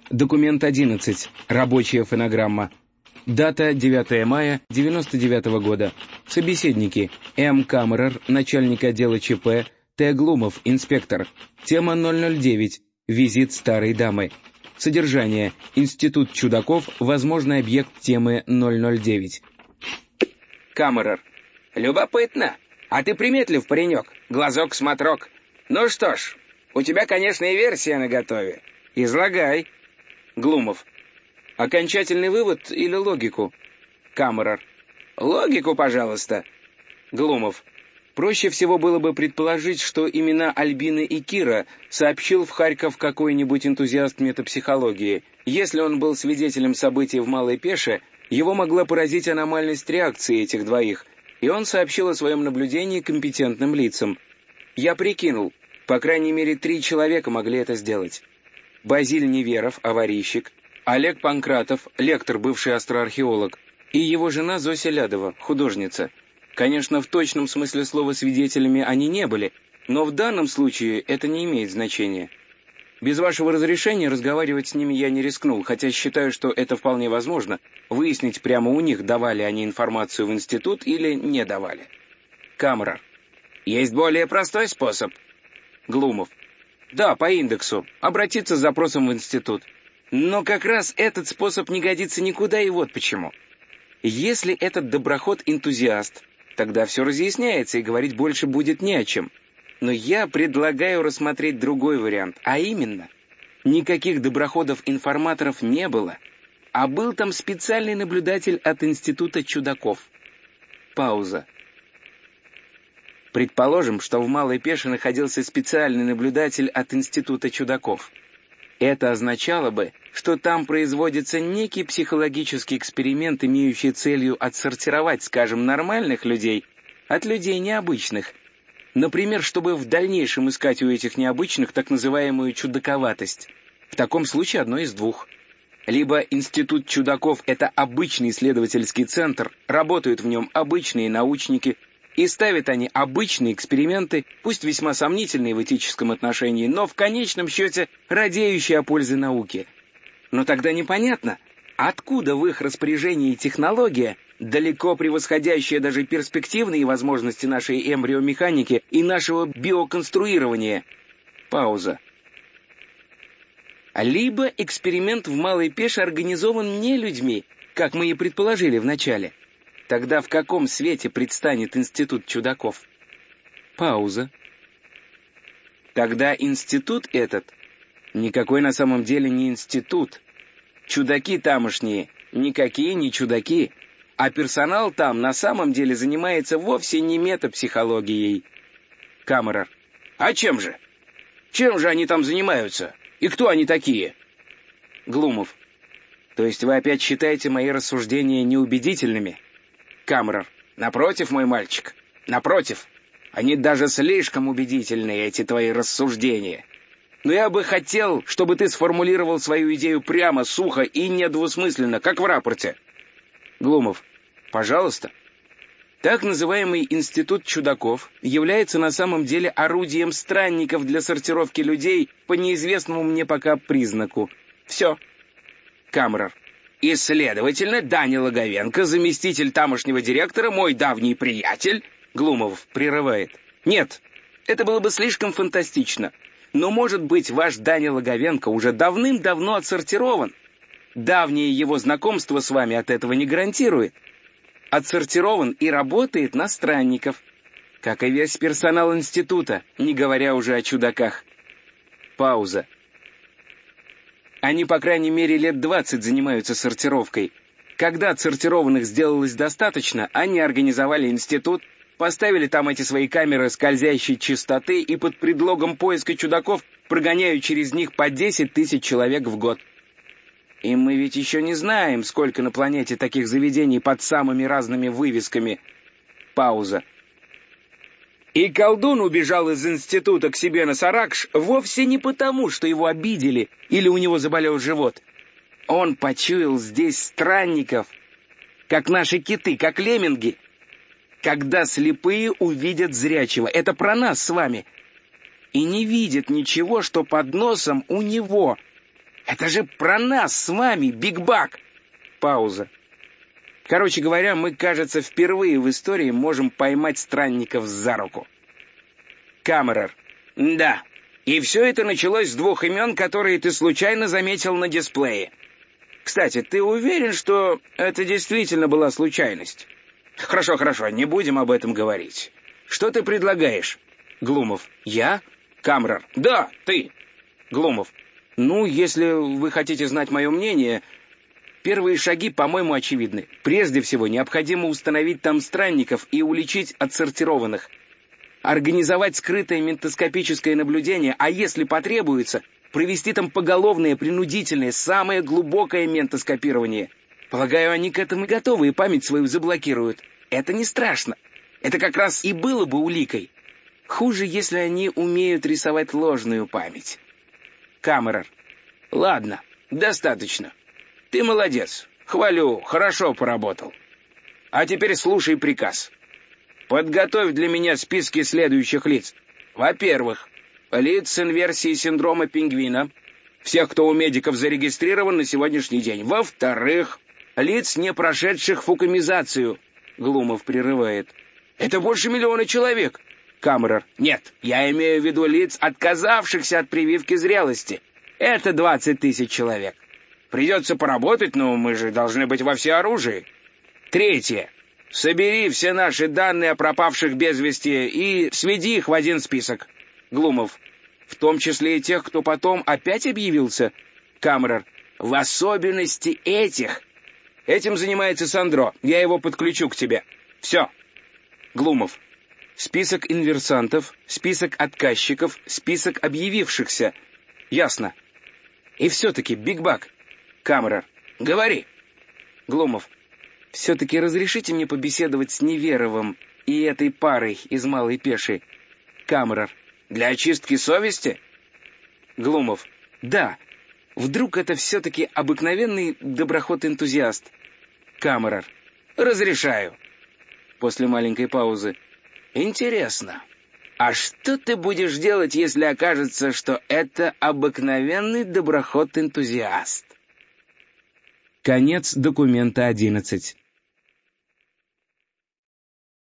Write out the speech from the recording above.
Документ 11. Рабочая фонограмма. Дата 9 мая 99 года. Собеседники: М. Камерер, начальник отдела ЧП, Т. Глумов, инспектор. Тема 009. Визит старой дамы. Содержание: Институт чудаков, возможный объект темы 009. Камерер. Любопытно. А ты приметлив, паренек. Глазок-смотрок. Ну что ж, у тебя, конечно, и версия наготове. Излагай. Глумов. Окончательный вывод или логику? Камерер. Логику, пожалуйста. Глумов. Проще всего было бы предположить, что имена Альбины и Кира сообщил в Харьков какой-нибудь энтузиаст метапсихологии. Если он был свидетелем событий в Малой Пеше, его могла поразить аномальность реакции этих двоих, и он сообщил о своем наблюдении компетентным лицам. Я прикинул, по крайней мере 3 человека могли это сделать. Базиль Неверов, аварийщик, Олег Панкратов, лектор, бывший астроархеолог, и его жена Зося Лядова, художница. Конечно, в точном смысле слова свидетелями они не были, но в данном случае это не имеет значения. Без вашего разрешения разговаривать с ними я не рискнул, хотя считаю, что это вполне возможно, выяснить прямо у них, давали они информацию в институт или не давали. Камерер. Есть более простой способ. Глумов. Да, по индексу. Обратиться с запросом в институт. Но как раз этот способ не годится никуда, и вот почему. Если этот доброход-энтузиаст, тогда все разъясняется, и говорить больше будет не о чем. Но я предлагаю рассмотреть другой вариант, а именно, никаких доброходов-информаторов не было, а был там специальный наблюдатель от Института чудаков. Пауза. Предположим, что в Малой Пеше находился специальный наблюдатель от Института чудаков. Это означало бы, что там производится некий психологический эксперимент, имеющий целью отсортировать, скажем, нормальных людей от людей необычных. Например, чтобы в дальнейшем искать у этих необычных так называемую чудаковатость. В таком случае одно из двух. Либо Институт чудаков — это обычный исследовательский центр, работают в нем обычные научники, и ставят они обычные эксперименты, пусть весьма сомнительные в этическом отношении, но в конечном счете радеющие о пользе науки. Но тогда непонятно, откуда в их распоряжении технология, далеко превосходящая даже перспективные возможности нашей эмбриомеханики и нашего биоконструирования. Пауза. Либо эксперимент в Малой Пеше организован не людьми, как мы и предположили в начале. Тогда в каком свете предстанет Институт чудаков? Пауза. Тогда институт этот никакой на самом деле не институт. Чудаки тамошние никакие не чудаки, а персонал там на самом деле занимается вовсе не метапсихологией. Камерер. А чем же? Чем же они там занимаются? И кто они такие? Глумов. То есть вы опять считаете мои рассуждения неубедительными? Камерер. Напротив, мой мальчик, напротив. Они даже слишком убедительные, эти твои рассуждения. Но я бы хотел, чтобы ты сформулировал свою идею прямо, сухо и недвусмысленно, как в рапорте. Глумов. Пожалуйста. Так называемый Институт чудаков является на самом деле орудием странников для сортировки людей по неизвестному мне пока признаку. Все. Камерер. И, следовательно, Даня Логовенко, заместитель тамошнего директора, мой давний приятель... Глумов прерывает. Нет, это было бы слишком фантастично. Но, может быть, ваш Даня Логовенко уже давным-давно отсортирован. Давнее его знакомство с вами от этого не гарантирует. Отсортирован и работает на странников, как и весь персонал института, не говоря уже о чудаках. Пауза. Они, по крайней мере, лет 20 занимаются сортировкой. Когда отсортированных сделалось достаточно, они организовали институт, поставили там эти свои камеры скользящей частоты и под предлогом поиска чудаков прогоняют через них по 10 тысяч человек в год. И мы ведь еще не знаем, сколько на планете таких заведений под самыми разными вывесками. Пауза. И колдун убежал из института к себе на Саракш вовсе не потому, что его обидели или у него заболел живот. Он почуял здесь странников, как наши киты, как лемминги. Когда слепые увидят зрячего, это про нас с вами, и не видят ничего, что под носом у него. Это же про нас с вами, Биг Бак. Пауза. Короче говоря, мы, кажется, впервые в истории можем поймать странников за руку. Камерер. Да. И все это началось с 2 имен, которые ты случайно заметил на дисплее. Кстати, ты уверен, что это действительно была случайность? Хорошо, не будем об этом говорить. Что ты предлагаешь? Глумов. Я? Камерер. Да, ты. Глумов. Ну, если вы хотите знать мое мнение, первые шаги, по-моему, очевидны. Прежде всего, необходимо установить там странников и уличить отсортированных. Организовать скрытое ментоскопическое наблюдение, а если потребуется, провести там поголовное, принудительное, самое глубокое ментоскопирование. Полагаю, они к этому готовы и память свою заблокируют. Это не страшно. Это как раз и было бы уликой. Хуже, если они умеют рисовать ложную память. Камерер. Ладно, достаточно. Ты молодец. Хвалю, хорошо поработал. А теперь слушай приказ. Подготовь для меня списки следующих лиц. Во-первых, лиц с инверсией синдрома пингвина. Всех, кто у медиков зарегистрирован на сегодняшний день. Во-вторых, лиц, не прошедших фукамизацию. Глумов прерывает. Это больше 1 миллиона человек. Камерер. Нет, я имею в виду лиц, отказавшихся от прививки зрелости. Это 20 000 человек. Придется поработать, но мы же должны быть во всеоружии. Третье. Собери все наши данные о пропавших без вести и сведи их в один список. Глумов. В том числе и тех, кто потом опять объявился? Камерер. В особенности этих. Этим занимается Сандро. Я его подключу к тебе. Все. Глумов. Список инверсантов, список отказчиков, список объявившихся. Ясно. И все-таки, Биг Бак. Камерер. Говори. Глумов. Все-таки разрешите мне побеседовать с Неверовым и этой парой из Малой Пеши? Камерер. Для очистки совести? Глумов. Да. Вдруг это все-таки обыкновенный доброхот-энтузиаст? Камерер. Разрешаю. После маленькой паузы. Интересно. А что ты будешь делать, если окажется, что это обыкновенный доброхот-энтузиаст? Конец документа 11.